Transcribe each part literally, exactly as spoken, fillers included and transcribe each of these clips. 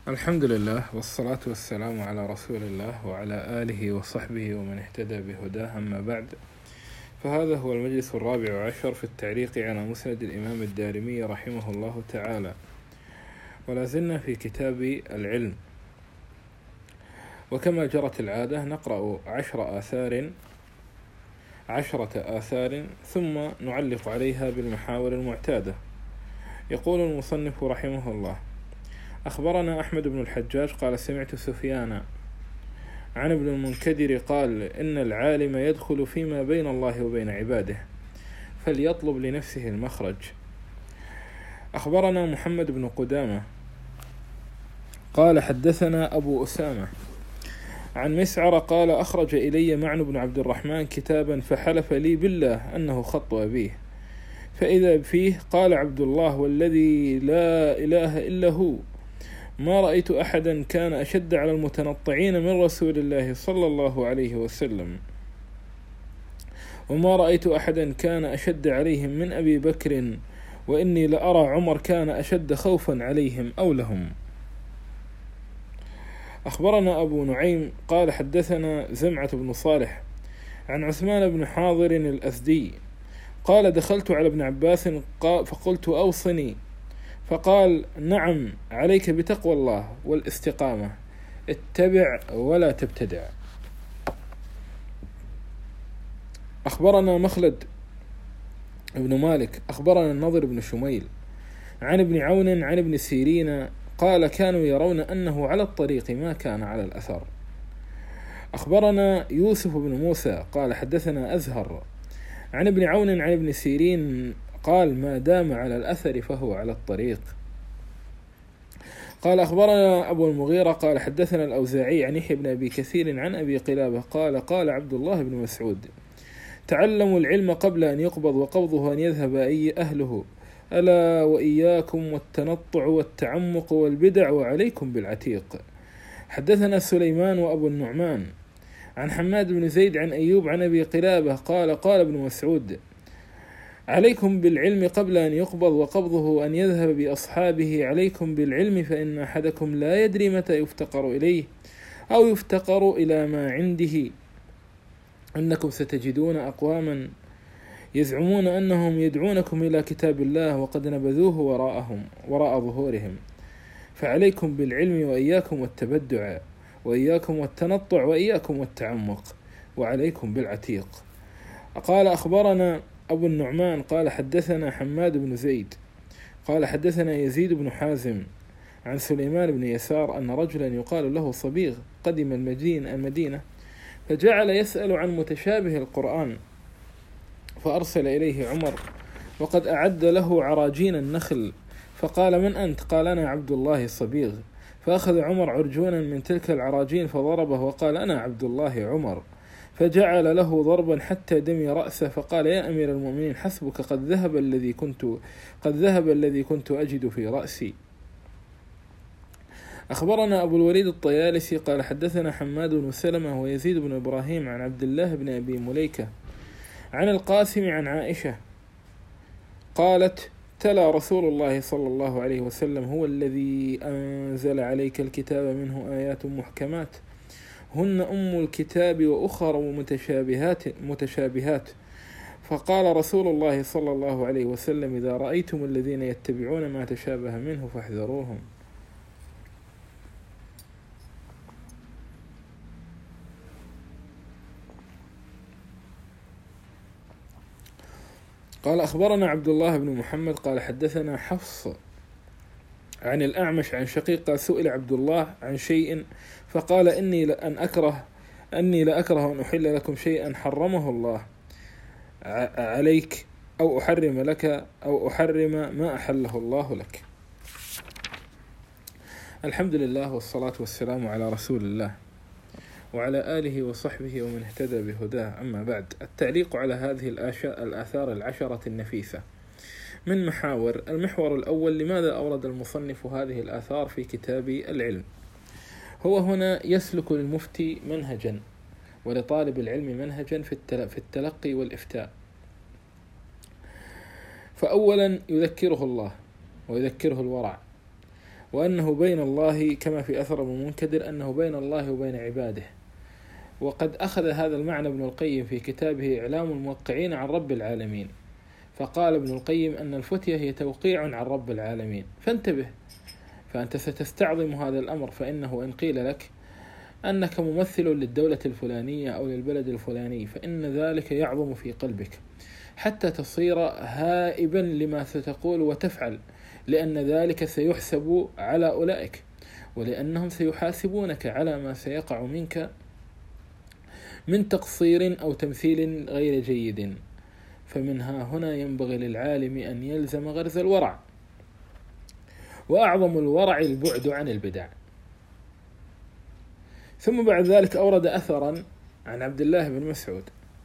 الحمد لله والصلاة والسلام على رسول الله وعلى آله وصحبه ومن اهتدى بهداه، أما بعد، فهذا هو المجلس الرابع عشر في التعليق على مسند الإمام الدارمي رحمه الله تعالى، ولا زلنا في كتاب العلم. وكما جرت العادة نقرأ عشر آثار عشرة آثار ثم نعلق عليها بالمحاور المعتادة. يقول المصنف رحمه الله: أخبرنا أحمد بن الحجاج قال سمعت سفيان عن ابن المنكدر قال إن العالم يدخل فيما بين الله وبين عباده فليطلب لنفسه المخرج. أخبرنا محمد بن قدامة قال حدثنا أبو أسامة عن مسعر قال أخرج إلي معن بن عبد الرحمن كتابا فحلف لي بالله أنه خط أبيه، فإذا فيه قال عبد الله والذي لا إله إلا هو ما رأيت أحدا كان أشد على المتنطعين من رسول الله صلى الله عليه وسلم، وما رأيت أحدا كان أشد عليهم من أبي بكر، وإني لأرى عمر كان أشد خوفا عليهم أو لهم. أخبرنا أبو نعيم قال حدثنا زمعة بن صالح عن عثمان بن حاضر الأسدي قال دخلت على ابن عباس فقلت أوصني، فقال نعم عليك بتقوى الله والاستقامة، اتبع ولا تبتدع. أخبرنا مخلد ابن مالك أخبرنا النضر بن شميل عن ابن عون عن ابن سيرين قال كانوا يرون أنه على الطريق ما كان على الأثر. أخبرنا يوسف بن موسى قال حدثنا أزهر عن ابن عون عن ابن سيرين قال ما دام على الأثر فهو على الطريق. قال أخبرنا أبو المغيرة قال حدثنا الأوزاعي عن يحيى بن أبي كثير عن أبي قلابة قال قال عبد الله بن مسعود تعلموا العلم قبل أن يقبض وقبضه أن يذهب أي أهله، ألا وإياكم والتنطع والتعمق والبدع وعليكم بالعتيق. حدثنا سليمان وأبو النعمان عن حماد بن زيد عن أيوب عن أبي قلابة قال قال ابن مسعود عليكم بالعلم قبل أن يقبض وقبضه أن يذهب بأصحابه، عليكم بالعلم فإن أحدكم لا يدري متى يفتقر إليه أو يفتقر إلى ما عنده، إنكم ستجدون أقواما يزعمون أنهم يدعونكم إلى كتاب الله وقد نبذوه وراءهم وراء ظهورهم، فعليكم بالعلم وإياكم والتبدع وإياكم والتنطع وإياكم والتعمق وعليكم بالعتيق. قال أخبرنا أبو النعمان قال حدثنا حماد بن زيد قال حدثنا يزيد بن حازم عن سليمان بن يسار أن رجلا يقال له صبيغ قدم المدينة المدينة فجعل يسأل عن متشابه القرآن، فأرسل إليه عمر وقد أعد له عراجين النخل، فقال من أنت؟ قال أنا عبد الله صبيغ، فأخذ عمر عرجونا من تلك العراجين فضربه وقال أنا عبد الله عمر، فجعل له ضربا حتى دمي رأسه، فقال يا أمير المؤمنين حسبك قد ذهب الذي كنت قد ذهب الذي كنت أجد في رأسي. أخبرنا أبو الوليد الطيالسي قال حدثنا حماد بن سلمة ويزيد بن إبراهيم عن عبد الله بن أبي مليكة عن القاسم عن عائشة قالت تلا رسول الله صلى الله عليه وسلم هو الذي أنزل عليك الكتاب منه آيات محكمات هن أم الكتاب وأخر متشابهات متشابهات فقال رسول الله صلى الله عليه وسلم إذا رأيتم الذين يتبعون ما تشابه منه فاحذروهم. قال أخبرنا عبد الله بن محمد قال حدثنا حفص عن الأعمش عن شقيق سئل عبد الله عن شيء فقال إني لأن أكره أني لأكره أن أحل لكم شيئا حرمه الله عليك أو أحرم لك أو أحرم ما أحله الله لك. الحمد لله والصلاة والسلام على رسول الله وعلى آله وصحبه ومن اهتدى بهداه، أما بعد. التعليق على هذه الآثار العشرة النفيسة من محاور. المحور الأول: لماذا أورد المصنف هذه الآثار في كتاب العلم؟ هو هنا يسلك للمفتي منهجا ولطالب العلم منهجا في التلقي والإفتاء. فأولا يذكره الله ويذكره الورع، وأنه بين الله كما في أثر ابن المنكدر أنه بين الله وبين عباده. وقد أخذ هذا المعنى ابن القيم في كتابه إعلام الموقعين عن رب العالمين، فقال ابن القيم أن الفتية هي توقيع عن رب العالمين. فانتبه، فأنت ستستعظم هذا الأمر، فإنه إن قيل لك أنك ممثل للدولة الفلانية أو للبلد الفلاني فإن ذلك يعظم في قلبك حتى تصير هائبا لما ستقول وتفعل، لأن ذلك سيحسب على أولئك، ولأنهم سيحاسبونك على ما سيقع منك من تقصير أو تمثيل غير جيد. فمنها هنا ينبغي للعالم أن يلزم غرز الورع، وأعظم الورع البعد عن البدع. ثم بعد ذلك أورد أثرا عن عبد الله بن مسعود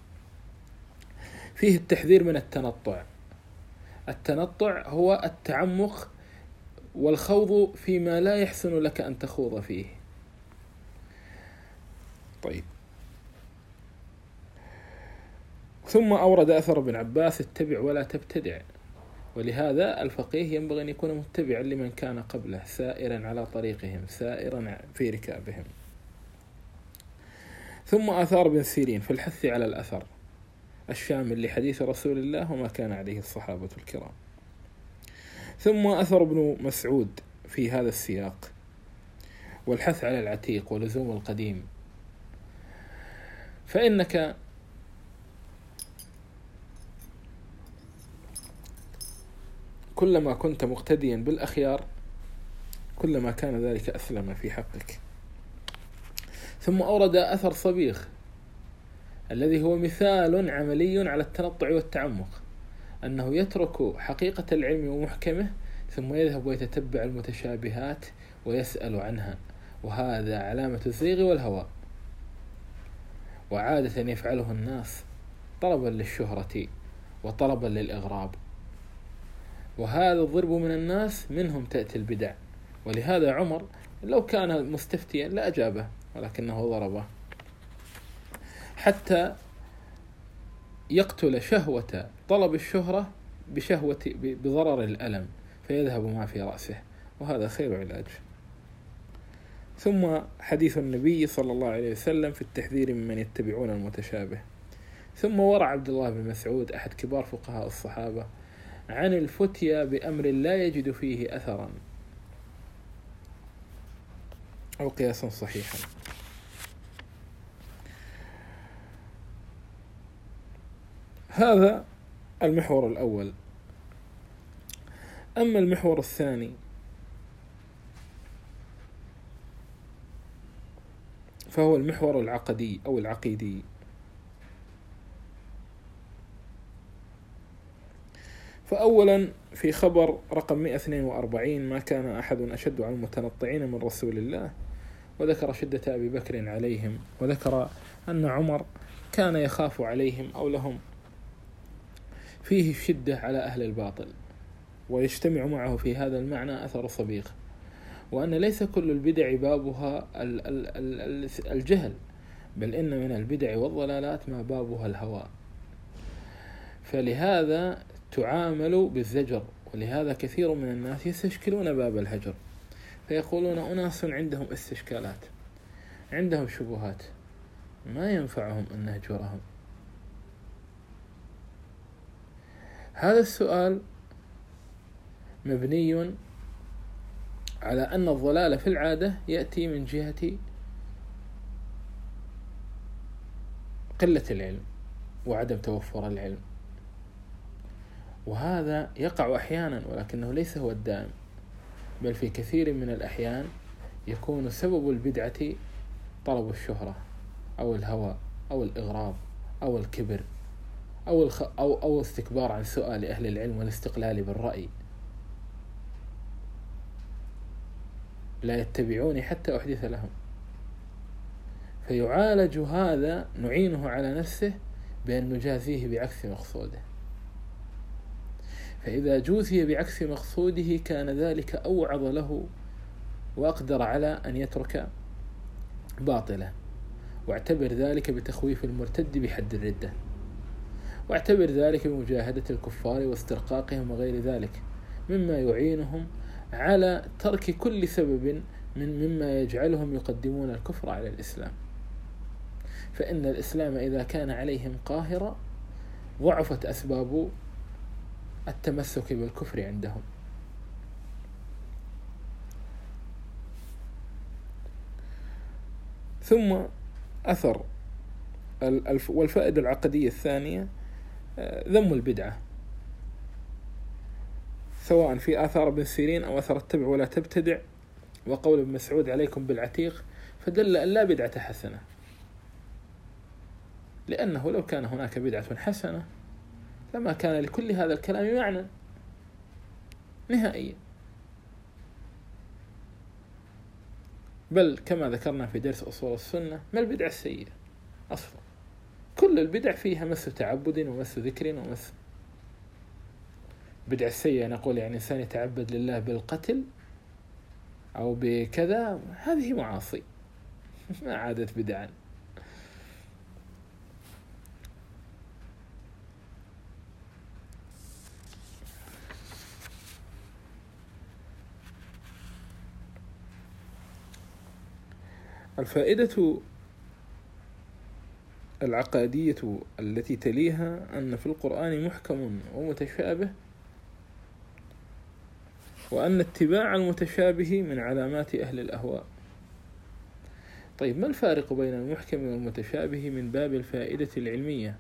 فيه التحذير من التنطع. التنطع هو التعمق والخوض فيما لا يحسن لك أن تخوض فيه. طيب، ثم أورد أثر ابن عباس: اتبع ولا تبتدع. ولهذا الفقيه ينبغي أن يكون متبعا لمن كان قبله، سائرا على طريقهم، سائرا في ركابهم. ثم آثار ابن سيرين في الحث على الأثر الشامل لحديث رسول الله وما كان عليه الصحابة الكرام. ثم أثر ابن مسعود في هذا السياق، والحث على العتيق ولزوم القديم. فإنك كلما كنت مقتديا بالأخيار كلما كان ذلك أسلم في حقك. ثم أورد أثر صبيغ الذي هو مثال عملي على التنطع والتعمق، أنه يترك حقيقة العلم ومحكمه ثم يذهب ويتتبع المتشابهات ويسأل عنها، وهذا علامة الزيغ والهوى، وعادة يفعله الناس طلبا للشهرة وطلبا للإغراب، وهذا الضرب من الناس منهم تأتي البدع. ولهذا عمر لو كان مستفتيا لا أجابه، ولكنه ضربه حتى يقتل شهوة طلب الشهرة بشهوة بضرر الألم فيذهب ما في رأسه، وهذا خير علاج. ثم حديث النبي صلى الله عليه وسلم في التحذير ممن يتبعون المتشابه. ثم ورع عبد الله بن مسعود أحد كبار فقهاء الصحابة عن الفتيا بأمر لا يجد فيه أثرا أو قياسا صحيحا. هذا المحور الأول. أما المحور الثاني فهو المحور العقدي أو العقيدي. فأولا في خبر رقم مئة واثنين وأربعين: ما كان أحد أشد على المتنطعين من رسول الله، وذكر شدة أبي بكر عليهم، وذكر أن عمر كان يخاف عليهم أو لهم فيه الشدة على أهل الباطل. ويجتمع معه في هذا المعنى أثر صبيغ، وأن ليس كل البدع بابها الجهل، بل إن من البدع والضلالات ما بابها الهوى، فلهذا تعامل بالزجر. ولهذا كثير من الناس يستشكلون باب الهجر، فيقولون أناس عندهم استشكالات، عندهم شبهات، ما ينفعهم أن نهجرهم. هذا السؤال مبني على أن الضلال في العادة يأتي من جهة قلة العلم وعدم توفر العلم، وهذا يقع أحيانا ولكنه ليس هو الدائم، بل في كثير من الأحيان يكون سبب البدعة طلب الشهرة أو الهوى أو الإغراض أو الكبر أو الخ... أو أو استكبار عن سؤال أهل العلم والاستقلال بالرأي. لا يتبعوني حتى أحدث لهم. فيعالج هذا، نعينه على نفسه بأن نجازيه بعكس مقصوده. فإذا جوزي بعكس مقصوده كان ذلك أوعظ له وأقدر على أن يترك باطله. واعتبر ذلك بتخويف المرتد بحد الردة، واعتبر ذلك بمجاهدة الكفار واسترقاقهم وغير ذلك مما يعينهم على ترك كل سبب من مما يجعلهم يقدمون الكفر على الإسلام، فإن الإسلام إذا كان عليهم قاهرا ضعفت أسباب التمسك بالكفر عندهم. ثم أثر والفائدة العقدية الثانية ذم البدعة، سواء في آثار ابن سيرين أو أثر اتبع ولا تبتدع، وقول ابن مسعود عليكم بالعتيق، فدل أن لا بدعة حسنة، لأنه لو كان هناك بدعة حسنة لما كان لكل هذا الكلام معنى نهائيا. بل كما ذكرنا في درس أصول السنة، ما البدعة السيئة أصلا؟ كل البدع فيها مس تعبد ومس ذكر ومس. بدعة السيئة نقول يعني إنسان يتعبد لله بالقتل أو بكذا، هذه معاصي ما عادت بدعا. الفائدة العقادية التي تليها أن في القرآن محكم ومتشابه، وأن اتباع المتشابه من علامات أهل الأهواء. طيب، ما الفارق بين المحكم والمتشابه من باب الفائدة العلمية؟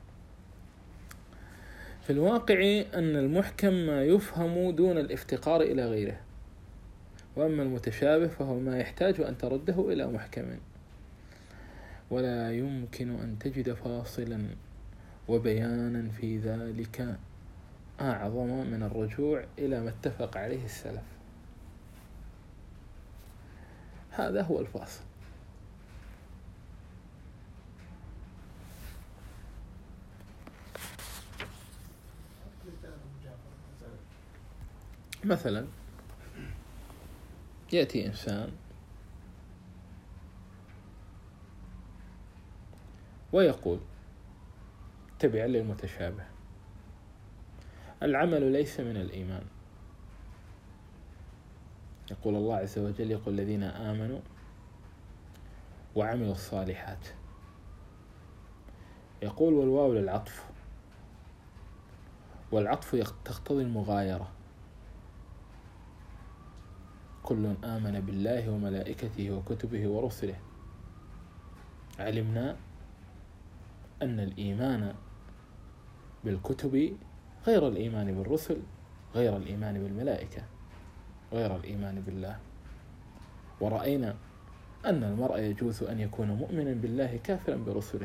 في الواقع أن المحكم ما يفهم دون الافتقار إلى غيره، وأما المتشابه فهو ما يحتاج أن ترده إلى محكم، ولا يمكن أن تجد فاصلا وبيانا في ذلك أعظم من الرجوع إلى ما اتفق عليه السلف. هذا هو الفاصل. مثلا يأتي إنسان ويقول تبعا للمتشابه: العمل ليس من الإيمان. يقول الله عز وجل: يقول الذين آمنوا وعملوا الصالحات. يقول والواو للعطف، والعطف تقتضي المغايرة. كل آمن بالله وملائكته وكتبه ورسله. علمنا أن الإيمان بالكتب غير الإيمان بالرسل، غير الإيمان بالملائكة، غير الإيمان بالله. ورأينا أن المرء يجوز أن يكون مؤمنا بالله كافرا برسله.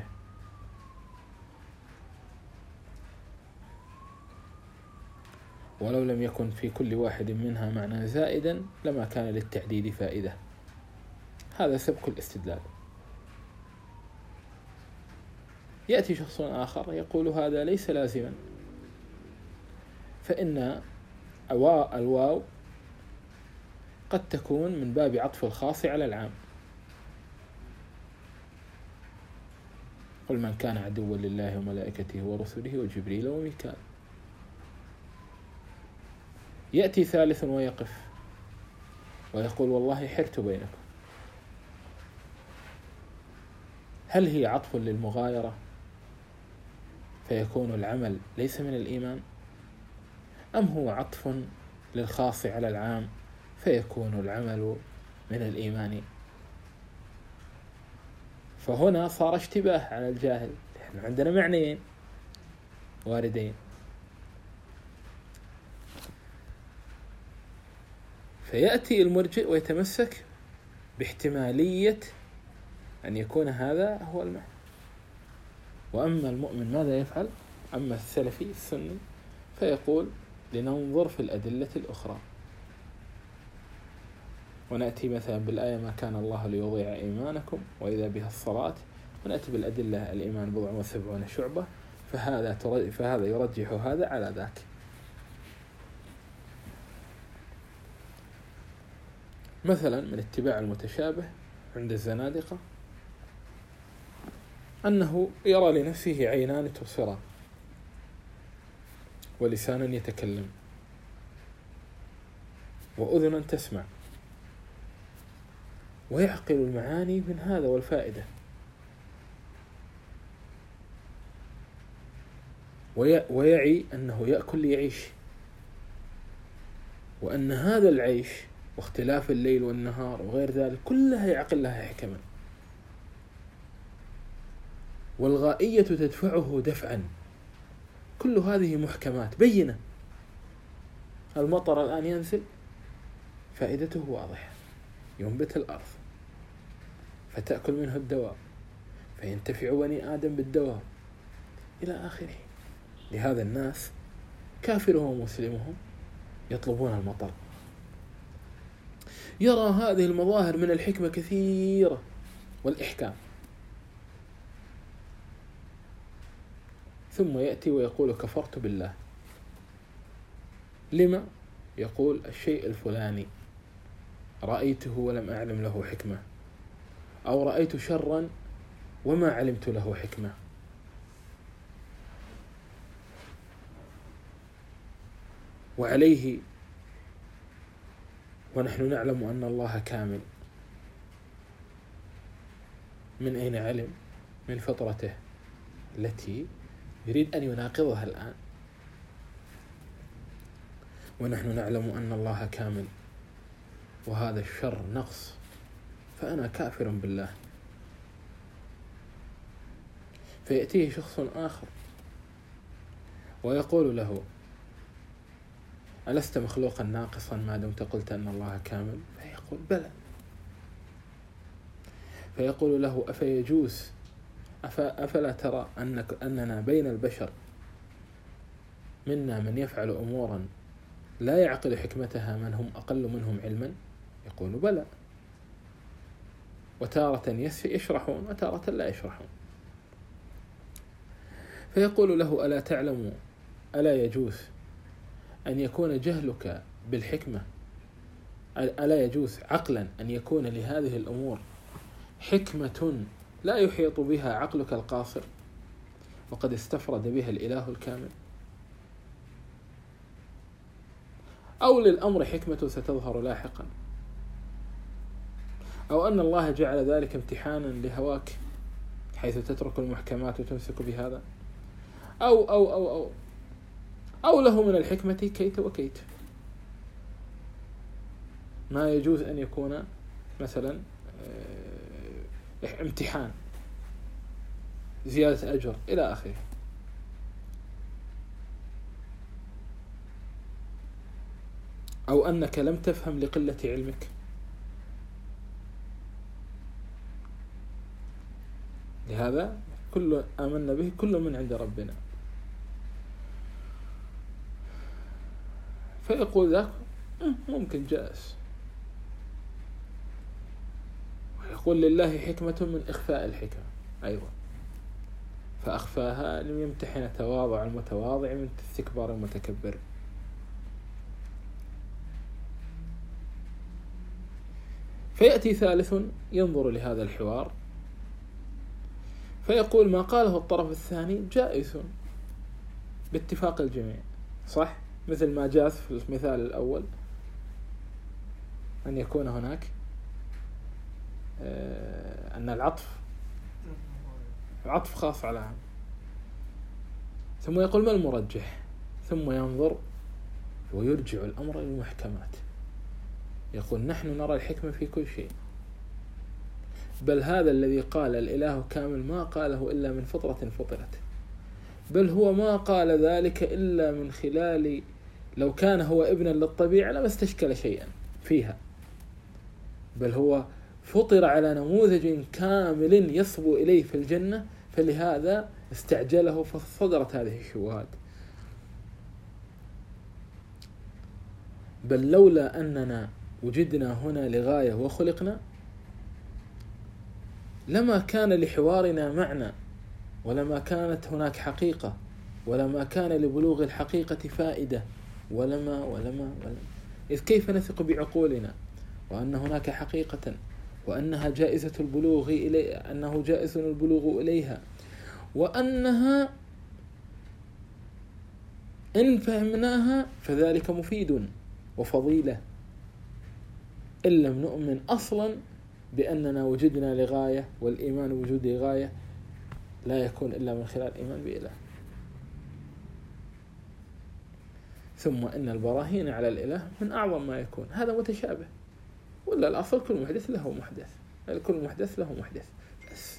ولو لم يكن في كل واحد منها معنى زائدا لما كان للتعديد فائدة. هذا سبك الاستدلال. يأتي شخص آخر يقول هذا ليس لازما، فإن الواو قد تكون من باب عطف الخاص على العام. قل من كان عدوا لله وملائكته ورسله وجبريل وميكال. يأتي ثالث ويقف ويقول والله حرت بينكم. هل هي عطف للمغايرة فيكون العمل ليس من الإيمان، أم هو عطف للخاص على العام فيكون العمل من الإيمان؟ فهنا صار اشتباه على الجاهل. نحن عندنا معنيين واردين، فيأتي المرجئ ويتمسك باحتمالية أن يكون هذا هو المعنى. وأما المؤمن ماذا يفعل؟ أما السلفي السني فيقول لننظر في الأدلة الأخرى، ونأتي مثلا بالآية ما كان الله ليضيع إيمانكم وإذا بها الصلاة، ونأتي بالأدلة الإيمان بضع وسبعون شعبة، فهذا فهذا يرجح هذا على ذاك. مثلا من اتباع المتشابه عند الزنادقة أنه يرى لنفسه عينان تبصران ولسان يتكلم. وأذنا تسمع، ويعقل المعاني من هذا والفائدة، ويعي أنه يأكل ليعيش، وأن هذا العيش واختلاف الليل والنهار وغير ذلك كلها يعقل لها حكما، والغائية تدفعه دفعا. كل هذه محكمات بينة. المطر الآن ينزل، فائدته واضحة، ينبت الأرض فتأكل منه الدواب، فينتفع بني آدم بالدواب إلى آخره. لهذا الناس كافرهم ومسلمهم يطلبون المطر. يرى هذه المظاهر من الحكمة كثيرة والإحكام، ثم يأتي ويقول كفرت بالله. لما؟ يقول الشيء الفلاني رأيته ولم أعلم له حكمة، أو رأيت شرا وما علمت له حكمة. وعليه ونحن نعلم أن الله كامل. من أين علم؟ من فطرته التي يريد أن يناقضها الآن. ونحن نعلم أن الله كامل وهذا الشر نقص، فأنا كافر بالله. فيأتيه شخص آخر ويقول له ألست مخلوقا ناقصا ما دمت قلت أن الله كامل؟ فيقول بلى. فيقول له أفيجوز أفلا ترى أنك أننا بين البشر منا من يفعل أمورا لا يعقل حكمتها من هم أقل منهم علما؟ يقول بلى. وتارة يشرحون وتارة لا يشرحون. فيقول له ألا تعلم ألا يجوز أن يكون جهلك بالحكمة، ألا يجوز عقلا أن يكون لهذه الأمور حكمة لا يحيط بها عقلك القاصر وقد استفرد بها الإله الكامل؟ أو للأمر حكمة ستظهر لاحقا، أو أن الله جعل ذلك امتحانا لهواك حيث تترك المحكمات وتمسك بهذا، أو أو أو أو أو له من الحكمة كيت وكيت. ما يجوز أن يكون مثلا امتحان، زيادة أجر إلى آخره. أو أنك لم تفهم لقلة علمك. لهذا كل آمنا به كل من عند ربنا. فيقول ذاك ممكن جائز، ويقول لله حكمة من إخفاء الحكمة أيضا، فأخفاها ليمتحن تواضع المتواضع من استكبار المتكبر. فيأتي ثالث ينظر لهذا الحوار فيقول ما قاله الطرف الثاني جائز باتفاق الجميع، صح؟ مثل ما جاء في المثال الأول أن يكون هناك أن العطف عطف خاص على عام. ثم يقول ما المرجح؟ ثم ينظر ويرجع الأمر إلى المحكمات، يقول نحن نرى الحكمة في كل شيء، بل هذا الذي قال الإله كامل ما قاله إلا من فطرة فطرت، بل هو ما قال ذلك إلا من خلال لو كان هو ابنا للطبيعة لما استشكل شيئا فيها، بل هو فطر على نموذج كامل يصبو إليه في الجنة، فلهذا استعجله فصدرت هذه الشبهات. بل لولا أننا وجدنا هنا لغاية وخلقنا لما كان لحوارنا معنى، ولما كانت هناك حقيقة، ولما كان لبلوغ الحقيقة فائدة، ولما ولما ولما إذ كيف نثق بعقولنا وأن هناك حقيقة وأنها جائزة البلوغ إلي أنه جائز البلوغ إليها، وأنها إن فهمناها فذلك مفيد وفضيلة إن لم نؤمن أصلا بأننا وجدنا لغاية، والإيمان وجود غاية لا يكون إلا من خلال الإيمان بإله. ثم إن البراهين على الإله من أعظم ما يكون، هذا متشابه، ولا الأصل كل محدث له محدث، كل محدث له محدث بس.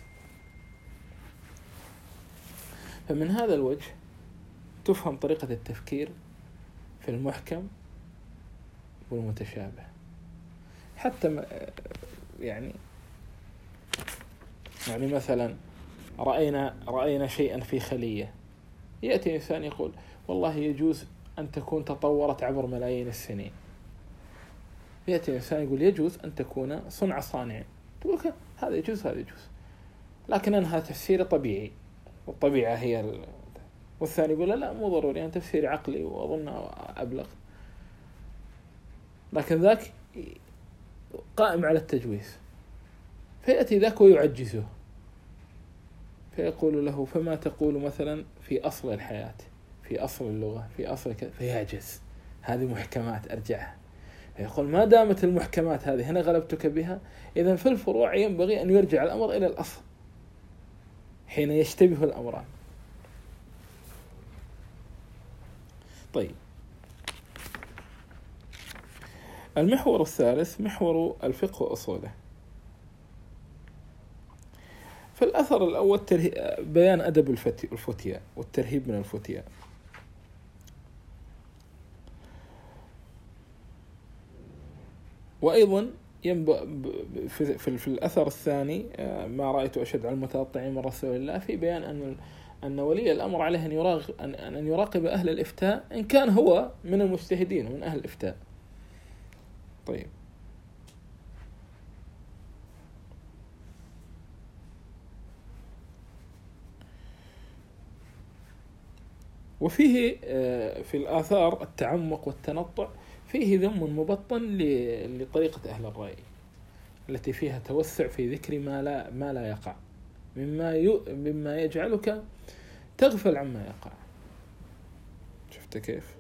فمن هذا الوجه تفهم طريقة التفكير في المحكم والمتشابه. حتى يعني يعني مثلا رأينا رأينا شيئا في خلية، يأتي إنسان يقول والله يجوز أن تكون تطورت عبر ملايين السنين. يأتي إنسان يقول يجوز أن تكون صنع صانع، تقول هذا يجوز هذا يجوز، لكن أنها تفسير طبيعي والطبيعة هي ال... والثاني يقول لا مو ضروري، أن تفسير عقلي وأظن أبلغ، لكن ذاك قائم على التجويز. فيأتي ذاك ويعجزه فيقول له فما تقول مثلا في أصل الحياة، في أصل اللغة، في أصل كذا، فيعجز. هذه محكمات أرجعها. فيقول ما دامت المحكمات هذه هنا غلبتك بها، إذن في الفروع ينبغي أن يرجع الأمر إلى الأصل حين يشتبه الأمران. طيب، المحور الثالث محور الفقه وأصوله. فالأثر الأول بيان أدب الفتيا والترهيب من الفتيا. وأيضا في, في, في الأثر الثاني ما رأيت أشد على المتقطعين من رسول الله في بيان أن أن ولي الأمر عليه أن يراقب أن يراقب أهل الإفتاء إن كان هو من المجتهدين ومن أهل الإفتاء. طيب، وفيه في الآثار التعمق والتنطع، فيه ذم مبطن لطريقة أهل الرأي التي فيها توسع في ذكر ما لا ما لا يقع، مما مما يجعلك تغفل عما يقع. شفت كيف؟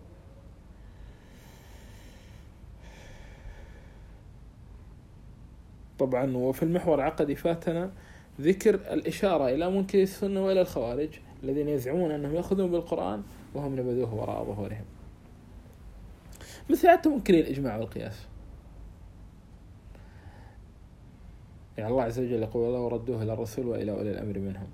طبعا. وفي المحور العقدي فاتنا ذكر الإشارة إلى منكر السنة وإلى الخوارج الذين يزعمون أنهم يأخذون بالقرآن وهم نبذوه وراء ظهورهم، مثل حتى منكري الإجماع والقياس. يعني الله عز وجل يقول الله وردوه إلى الرسول وإلى أولي الأمر منهم،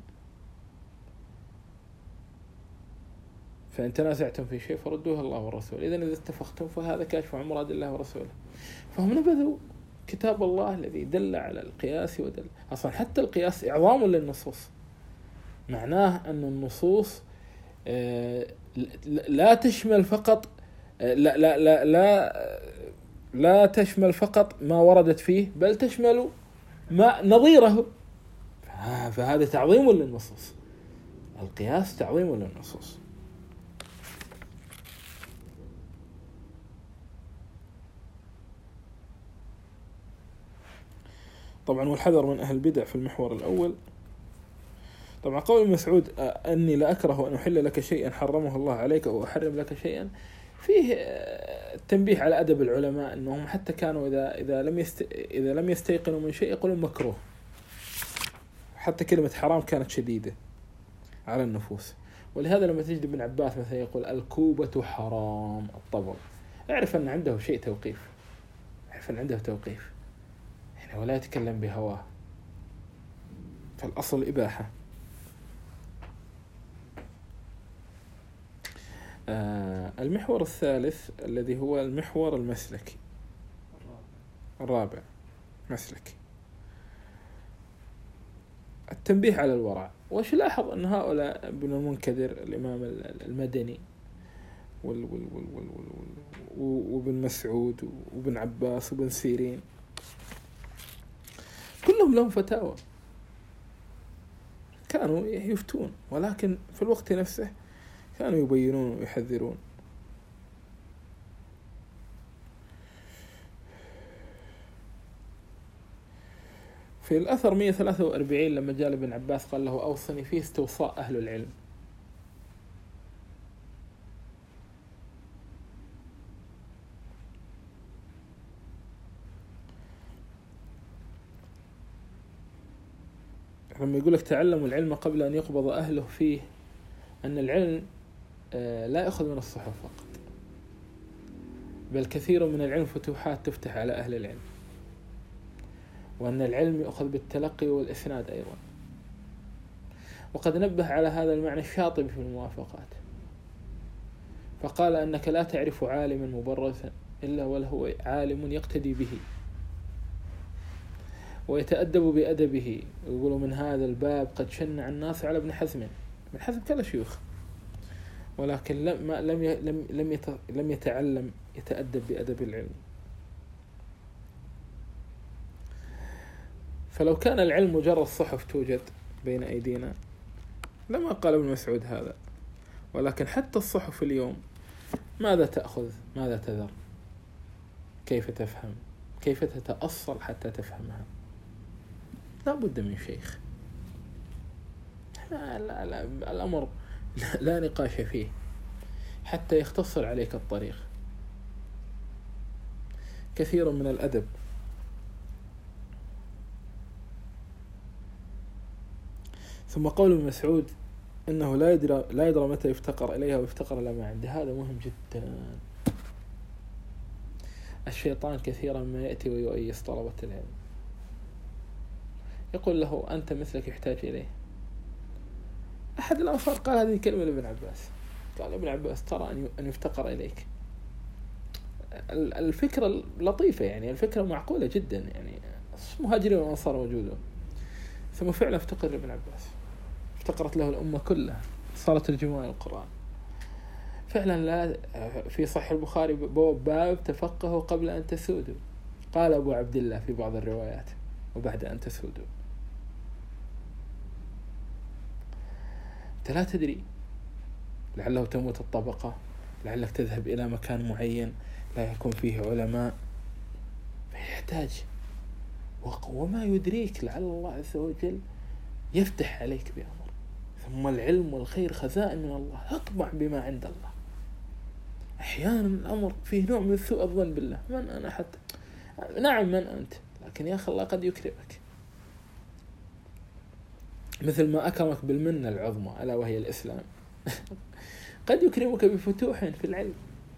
فإن تنازعتم في شيء فردوه الله والرسول، إذن إذا اتفقتم فهذا كاشف عن مراد الله ورسوله. فهم نبذوا كتاب الله الذي دل على القياس ودل أصلا. حتى القياس إعظام للنصوص، معناه أن النصوص لا تشمل فقط لا لا لا لا لا تشمل فقط ما وردت فيه، بل تشمل ما نظيره. فهذا تعظيم للنصوص، القياس تعظيم للنصوص. طبعا. والحذر من أهل البدع في المحور الأول. طبعا قول مسعود أني لا أكره أن أحل لك شيئا حرمه الله عليك أو أحرم لك شيئا، فيه التنبيه على أدب العلماء أنهم حتى كانوا إذا إذا لم يست إذا لم يستيقنوا من شيء يقولون مكروه. حتى كلمة حرام كانت شديدة على النفوس، ولهذا لما تجد ابن عباس مثلا يقول الكوبة حرام الطبل، اعرف أن عنده شيء توقيف، اعرف أن عنده توقيف يعني، ولا يتكلم بهواه، فالأصل إباحة. آه المحور الثالث الذي هو المحور المسلكي الرابع مسلكي، التنبيه على الورع. وش لاحظ أن هؤلاء ابن المنكدر الإمام المدني وال وال وال وال وال وابن مسعود وابن عباس وابن سيرين كلهم لهم فتاوى، كانوا يفتون، ولكن في الوقت نفسه كانوا يبينون ويحذرون. في الأثر مئة وثلاثة وأربعين لما جاء ابن عباس قال له أوصني فيه استوصاء أهل العلم. لما يقول لك تعلموا العلم قبل أن يقبض أهله فيه، أن العلم لا يأخذ من الصحف فقط، بل كثير من العلم فتوحات تفتح على أهل العلم، وأن العلم يأخذ بالتلقي والإسناد أيضا. وقد نبه على هذا المعنى الشاطبي في الموافقات، فقال أنك لا تعرف عالما مبرزا إلا وله عالم يقتدي به ويتأدب بأدبه. ويقولوا من هذا الباب قد شنع الناس على ابن حزم. ابن حزم كلا شيوخ، ولكن لم لم لم لم لم يتعلم يتأدب بأدب العلم. فلو كان العلم مجرد صحف توجد بين أيدينا لما قال ابن مسعود هذا. ولكن حتى الصحف اليوم ماذا تأخذ؟ ماذا تذر؟ كيف تفهم؟ كيف تتأصل حتى تفهمها؟ لا بد من شيخ. لا لا لا الأمر لا, لا نقاش فيه حتى يختصر عليك الطريق. كثير من الأدب ثم قول ابن مسعود إنه لا يدرى لا يدرى متى يفتقر إليها ويفتقر إلى ما عنده، هذا مهم جدا. الشيطان كثيرا ما يأتي ويؤيس طلبة العلم، يقول له أنت مثلك يحتاج إليه. أحد الأنصار قال هذه الكلمة لابن عباس، قال ابن عباس ترى أن يفتقر إليك. الفكرة لطيفة يعني، الفكرة معقولة جدا يعني، مهاجرين والأنصار موجودون. ثم فعلا افتقر لابن عباس، افتقرت له الأمة كلها، صارت ترجمان القرآن فعلا. لا في صحيح البخاري باب تفقهوا قبل أن تسودوا، قال أبو عبد الله في بعض الروايات وبعد أن تسودوا. أنت لا تدري، لعله تموت الطبقة، لعلك تذهب إلى مكان معين لا يكون فيه علماء فيحتاج، وما يدريك لعل الله عز وجل يفتح عليك بأمر. ثم العلم والخير خزائن من الله، اطمع بما عند الله. أحيانا الأمر فيه نوع من سوء الظن بالله، من أنا حتى نعم من أنت، لكن يا أخي الله قد يكرمك، مثل ما أكرمك بالمنة العظمى ألا وهي الإسلام قد يكرمك بفتوح في العلم.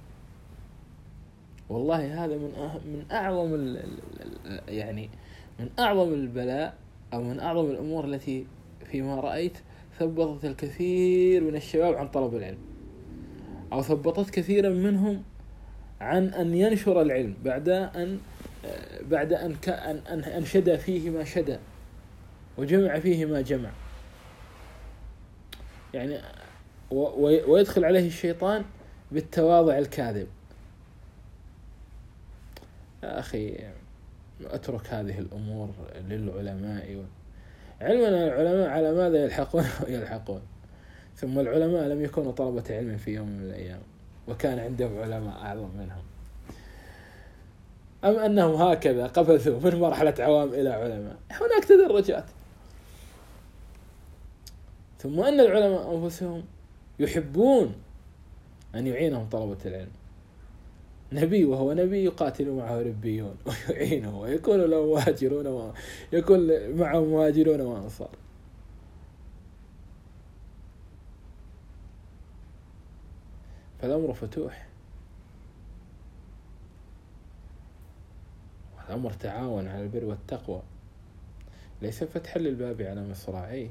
والله هذا من أه من أعظم ال ال يعني من أعظم البلاء أو من أعظم الأمور التي فيما رأيت ثبطت الكثير من الشباب عن طلب العلم، أو ثبطت كثيرا منهم عن أن ينشر العلم بعد أن بعد أن أن أن شدى فيه ما شدى وجمع فيه ما جمع يعني، ويدخل عليه الشيطان بالتواضع الكاذب. يا أخي أترك هذه الأمور للعلماء. علمنا العلماء على ماذا يلحقون ويلحقون؟ ثم العلماء لم يكونوا طلبة علم في يوم من الأيام، وكان عندهم علماء أعظم منهم، أم أنهم هكذا قفزوا من مرحلة عوام إلى علماء؟ هناك تدرجات. ثم أن العلماء أنفسهم يحبون أن يعينهم طلبة العلم. نبي وهو نبي يقاتل معه ربيون ويعينه ويكون له مهاجرون ويكون معه مهاجرون وأنصار. فالأمر فتوح، والأمر تعاون على البر والتقوى، ليس فتح للباب على مصراعيه،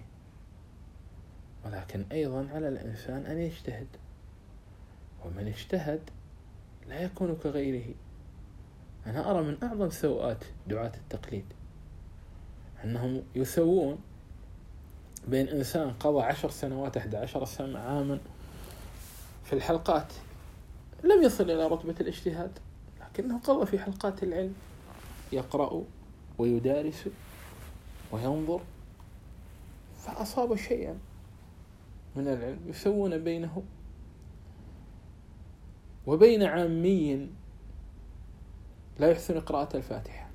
ولكن أيضا على الإنسان أن يجتهد، ومن اجتهد لا يكون كغيره. أنا أرى من أعظم سوءات دعاة التقليد أنهم يسوون بين إنسان قضى عشر سنوات أحد عشر سنة عاما في الحلقات، لم يصل إلى رتبة الاجتهاد، لكنه قضى في حلقات العلم يقرأ ويدارس وينظر، فأصاب شيئا من العلم. يسوون بينه وبين عامي لا يحسن قراءة الفاتحة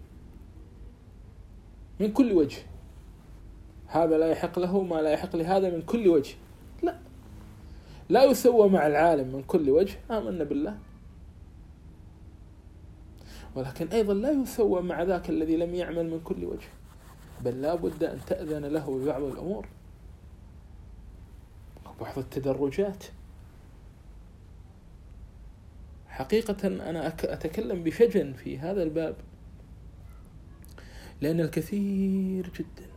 من كل وجه، هذا لا يحق له ما لا يحق لهذا من كل وجه. لا لا يسوى مع العالم من كل وجه، آمنا بالله، ولكن أيضا لا يسوى مع ذاك الذي لم يعمل من كل وجه. بل لا بد أن تأذن له ببعض الأمور وبعض التدرجات. حقيقة أنا أتكلم بشجن في هذا الباب، لأن الكثير جدا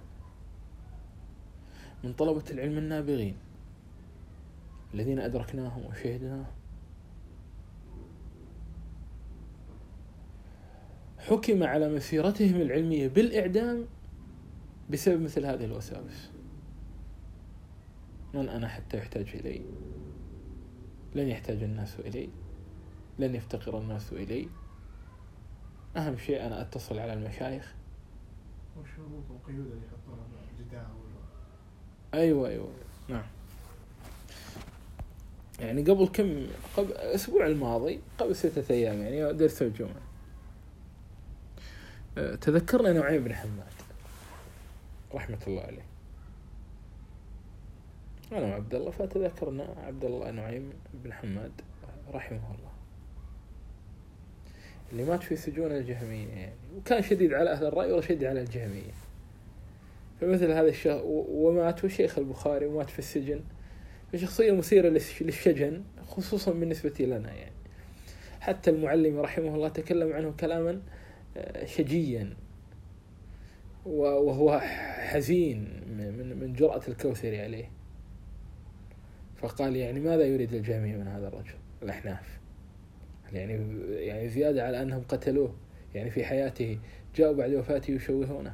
من طلبة العلم النابغين الذين أدركناهم وشهدناهم حكم على مسيرتهم العلمية بالإعدام بسبب مثل هذه الوساوس. من أنا حتى يحتاج إلي؟ لن يحتاج الناس إلي، لن يفتقر الناس إلي. أهم شيء أنا أتصل على المشايخ. والشروط والقيود اللي يحطها الجداع. أيوة أيوة نعم. يعني قبل كم قبل الأسبوع الماضي، قبل ستة أيام، يعني درس الجمعة، تذكرنا نعيم بن حماد رحمة الله عليه، أنا وعبد الله، فتذكرنا عبد الله نعيم بن حماد رحمه الله اللي مات في سجون الجهمية يعني، وكان شديد على أهل الرأي وشديد على الجهمية. فمثل هذا الشيخ، ومات وشيخ البخاري ومات في السجن، فشخصية مثيرة للشجن خصوصا بالنسبة لنا يعني. حتى المعلم رحمه الله تكلم عنه كلاما شجيا وهو حزين من من جرأة الكوثري عليه، فقال يعني ماذا يريد الجهمية من هذا الرجل؟ الأحناف يعني يعني زيادة على أنهم قتلوه يعني في حياته، جاءوا بعد وفاته يشوهونه.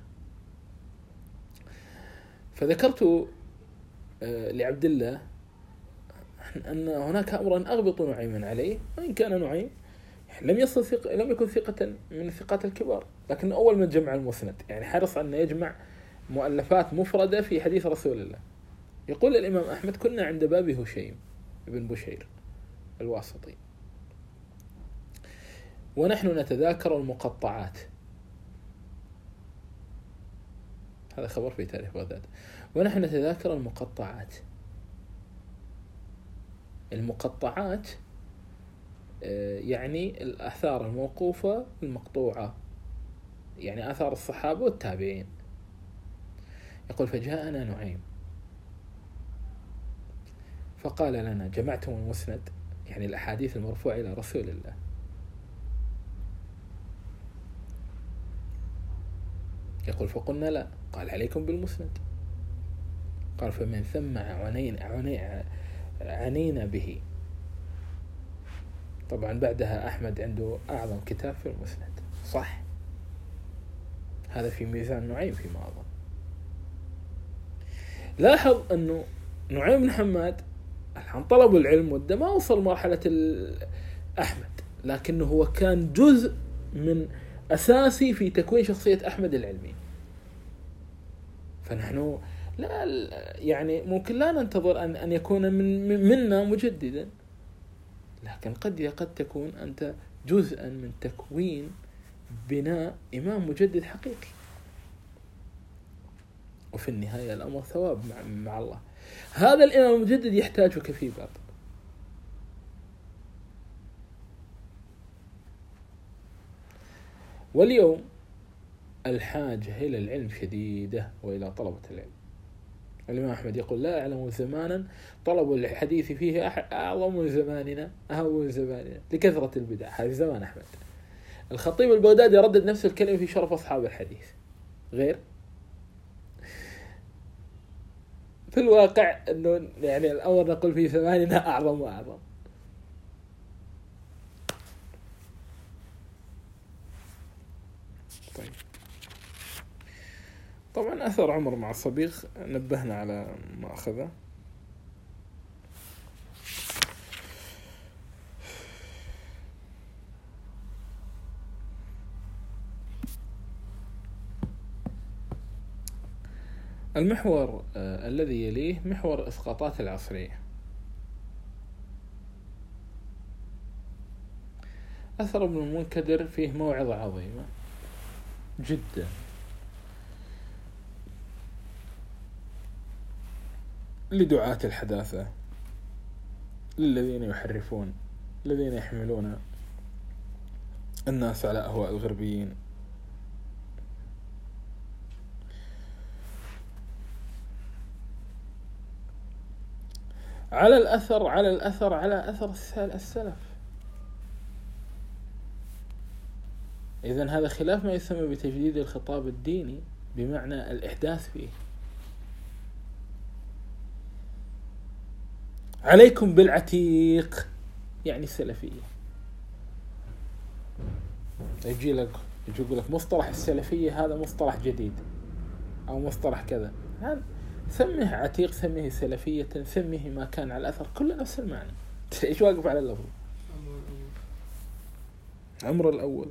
فذكرت لعبد الله أن هناك أمرا أغبط نعيما عليه، وإن كان نعيم لم يصل ثق... لم يكن ثقة من الثقات الكبار، لكن أول من جمع المسند يعني حرص أن يجمع مؤلفات مفردة في حديث رسول الله. يقول الإمام أحمد: كنا عند باب هشيم ابن بشير الواسطي ونحن نتذاكر المقطعات، هذا خبر في تاريخ بغداد، ونحن نتذاكر المقطعات. المقطعات يعني الآثار الموقوفة المقطوعة، يعني آثار الصحابة والتابعين. يقول: فجاءنا نعيم فقال لنا: جمعتم المسند، يعني الأحاديث المرفوعة إلى رسول الله. يقول: فقلنا لا. قال: عليكم بالمسند. قال: فمن ثم عنين عنين عنينا به. طبعا بعدها أحمد عنده أعظم كتاب في المسند، صح؟ هذا في ميزان نعيم فيما أظن. لاحظ أنه نعيم بن حماد عن طلب العلم وده ما وصل مرحلة أحمد، لكنه هو كان جزء من أساسي في تكوين شخصية أحمد العلمي. فنحن لا يعني ممكن لا ننتظر أن أن يكون من منا مجددا، لكن قد قد تكون أنت جزءا من تكوين بناء إمام مجدد حقيقي، وفي النهاية الأمر ثواب مع, مع الله. هذا الإمام المجدد يحتاجك في باب. واليوم الحاجة إلى العلم شديدة وإلى طلبة العلم. الإمام أحمد يقول: لا أعلم زمانا طلب الحديث فيه أعظم من زماننا، أهم من زماننا لكثرة البدع. هذا زمان أحمد. الخطيب البغدادي يردد نفس الكلمة في شرف أصحاب الحديث، غير في الواقع أنه يعني الأول نقول في زماننا أعظم وأعظم. طيب، طبعا أثر عمر مع الصبيغ نبهنا على ما أخذه. المحور آه الذي يليه محور إسقاطات العصرية. أثر ابن المنكدر فيه موعظة عظيمة جدا، لدعاة الحداثة، للذين يحرفون، الذين يحملون الناس على أهواء الغربيين. على الأثر على الأثر على أثر السلف. إذن هذا خلاف ما يسمى بتجديد الخطاب الديني بمعنى الإحداث فيه. عليكم بالعتيق يعني السلفية. يجي لك يقول لك مصطلح السلفية هذا مصطلح جديد أو مصطلح كذا، سميه عتيق، سميه سلفية، سميه ما كان على الأثر، كله نفس المعنى. إيش واقف على اللفظ؟ عمر الأول.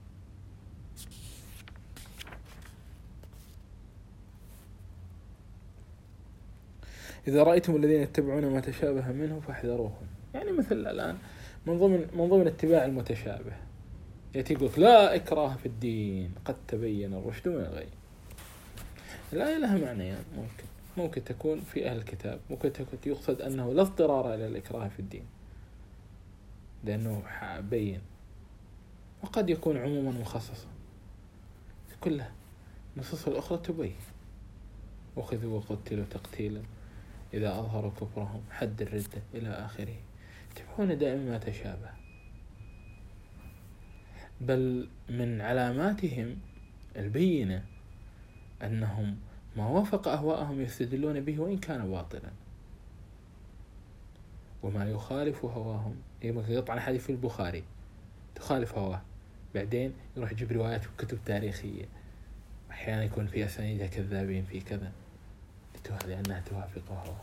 إذا رأيتم الذين يتبعون ما تشابه منه فاحذروهم. يعني مثل الآن من ضمن من ضمن اتباع المتشابه يأتي يقولك لا إكراه في الدين قد تبين الرشد من الغي. لا لها معنى يعني ممكن ممكن تكون في أهل الكتاب، ممكن تكون يقصد أنه لا اضطرار إلى الإكراه في الدين لأنه بين، وقد يكون عموما مخصصا. كلها نصوص الأخرى تبين وخذوا وقتلوا تقتيلا إذا أظهروا كفرهم حد الردة إلى آخره. يتبعون دائما ما تشابه، بل من علاماتهم البينة أنهم ما وافق أهواءهم يستدلون به وإن كان باطلا، وما يخالف هواهم يطعن حديث في البخاري تخالف هواه، بعدين يروح يجيب روايات في كتب تاريخية أحيانا يكون في أسانيدها كذابين في كذا لأنها توافق هواه.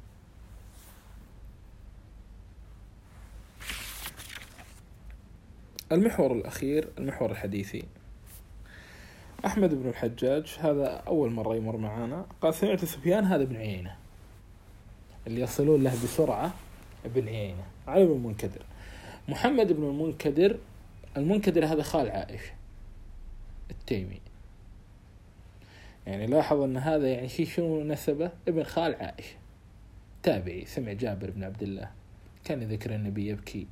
المحور الأخير المحور الحديثي. أحمد بن الحجاج هذا أول مرة يمر معنا، قال سمعت سفيان هذا بن عيينة اللي يصلون له بسرعة ابن عيينة علي بن المنكدر. محمد بن المنكدر المنكدر هذا خال عائشة التيمي، يعني لاحظ أن هذا يعني شيء شنو نسبه، ابن خال عائشة تابعي، سمع جابر بن عبد الله كان يذكر النبي يبكي.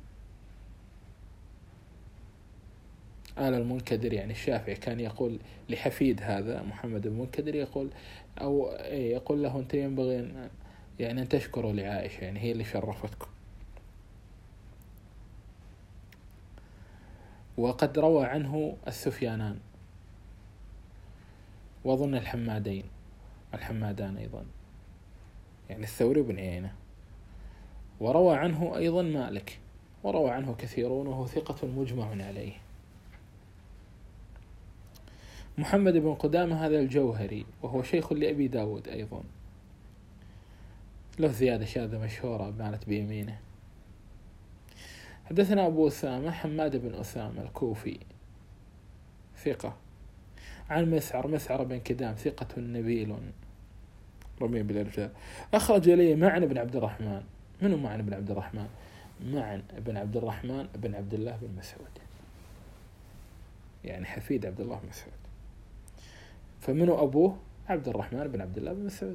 آل المنكدر يعني الشافعي كان يقول لحفيد هذا محمد بن المنكدر يقول أو يقول له أنت ينبغي أن يعني أن تشكروا لعائشة، يعني هي اللي شرفتكم. وقد روى عنه السفيانان وأظن الحمادين الحمادان أيضا، يعني الثوري بن عيينة، وروى عنه أيضا مالك، وروى عنه كثيرون وهو ثقة مجمع عليه. محمد بن قدامة هذا الجوهري وهو شيخ لأبي داود أيضا، له زيادة شاذة مشهورة بانت بيمينه. حدثنا أبو أسامة حماد بن أسامة الكوفي ثقة، عن مسعر مسعر بن كدام ثقة نبيل رمي بالرجال. أخرج لي معن بن عبد الرحمن. منو معن بن عبد الرحمن؟ معن بن عبد الرحمن بن عبد الله بن مسعود، يعني حفيد عبد الله بن مسعود. فمنو أبوه؟ عبد الرحمن بن عبد الله بن مسعود.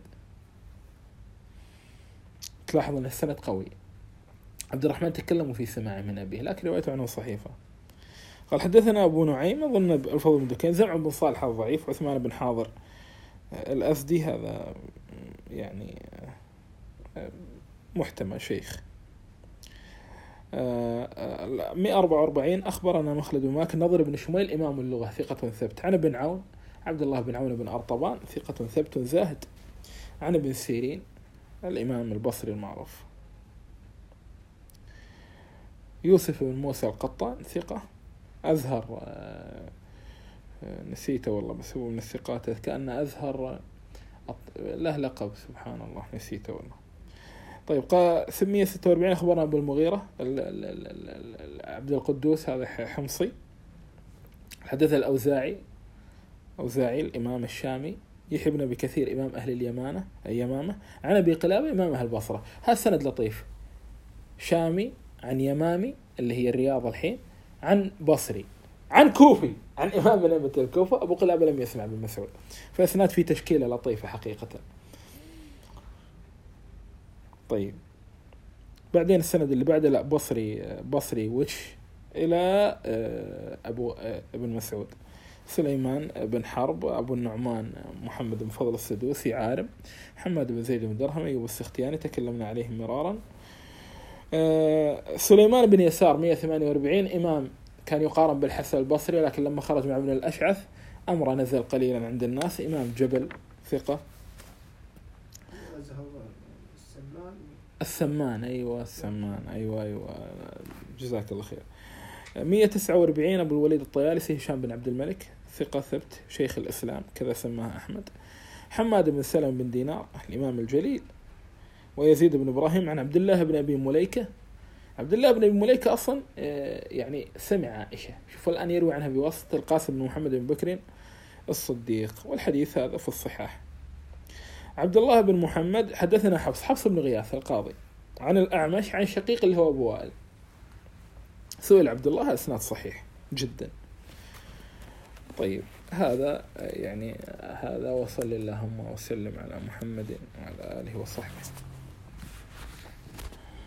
تلاحظ أن السند قوي. عبد الرحمن تكلموا في سماع من أبيه لكن روايته عنه صحيفة. قال حدثنا أبو نعيم أظن الفضل بن دكين، زمع بن صالح الضعيف، عثمان بن حاضر الأسدي هذا يعني محتمل شيخ. مئة وأربعة وأربعين أخبرنا مخلد ماك نضر بن شميل إمام اللغة ثقة ثبت، عن ابن عون عبد الله بن عون بن أرطبان ثقة ثبت زاهد، عن ابن سيرين الإمام البصري المعروف. يوسف بن موسى القطان ثقة أزهر، نسيته والله بس هو من الثقات كأن أزهر له لقب سبحان الله نسيته والله. طيب قال ثمانمئة وستة وأربعين أخبرنا أبو المغيرة عبد القدوس هذا حمصي. حدث الأوزاعي أوزاعي الإمام الشامي، يحيى بن أبي كثير إمام أهل اليمامة اليمامة، عن أبي قلابة إمام أهل البصرة. هذا سند لطيف، شامي عن يمامي اللي هي الرياض الحين، عن بصري عن كوفي عن إمام من أئمة الكوفة. أبو قلابة لم يسمع بن مسعود، فإسناد في تشكيلة لطيفة حقيقة. طيب بعدين السند اللي بعده لا بصري بصري وش إلى أبو ابن مسعود سليمان بن حرب أبو النعمان محمد بن فضل السدوسي عارم، حماد بن زيد بن درهم أيوب السختياني تكلمنا عليه مرارا. سليمان بن يسار مئة وثمانية وأربعين إمام كان يقارن بالحسن البصري، لكن لما خرج مع ابن الأشعث أمره نزل قليلا عند الناس. إمام جبل ثقة. السمان أيوة السمان أيوة أيوة جزاك الله خير. مئة وتسعة وأربعين أبو الوليد الطيالسي هشام بن عبد الملك ثقة ثبت شيخ الإسلام كذا سماه أحمد. حماد بن سلم بن دينار الإمام الجليل. ويزيد بن إبراهيم عن عبد الله بن أبي مليكة. عبد الله بن أبي مليكة أصلا يعني سمع عائشة، شوف الآن يروي عنها بواسطة القاسم بن محمد بن بكر الصديق، والحديث هذا في الصحاح. عبد الله بن محمد حدثنا حفص حفص بن غياث القاضي عن الأعمش عن شقيق اللي هو أبو وائل. سئل عبد الله، إسناد صحيح جدا. طيب هذا يعني هذا، وصل اللهم وسلم على محمد وعلى آله وصحبه.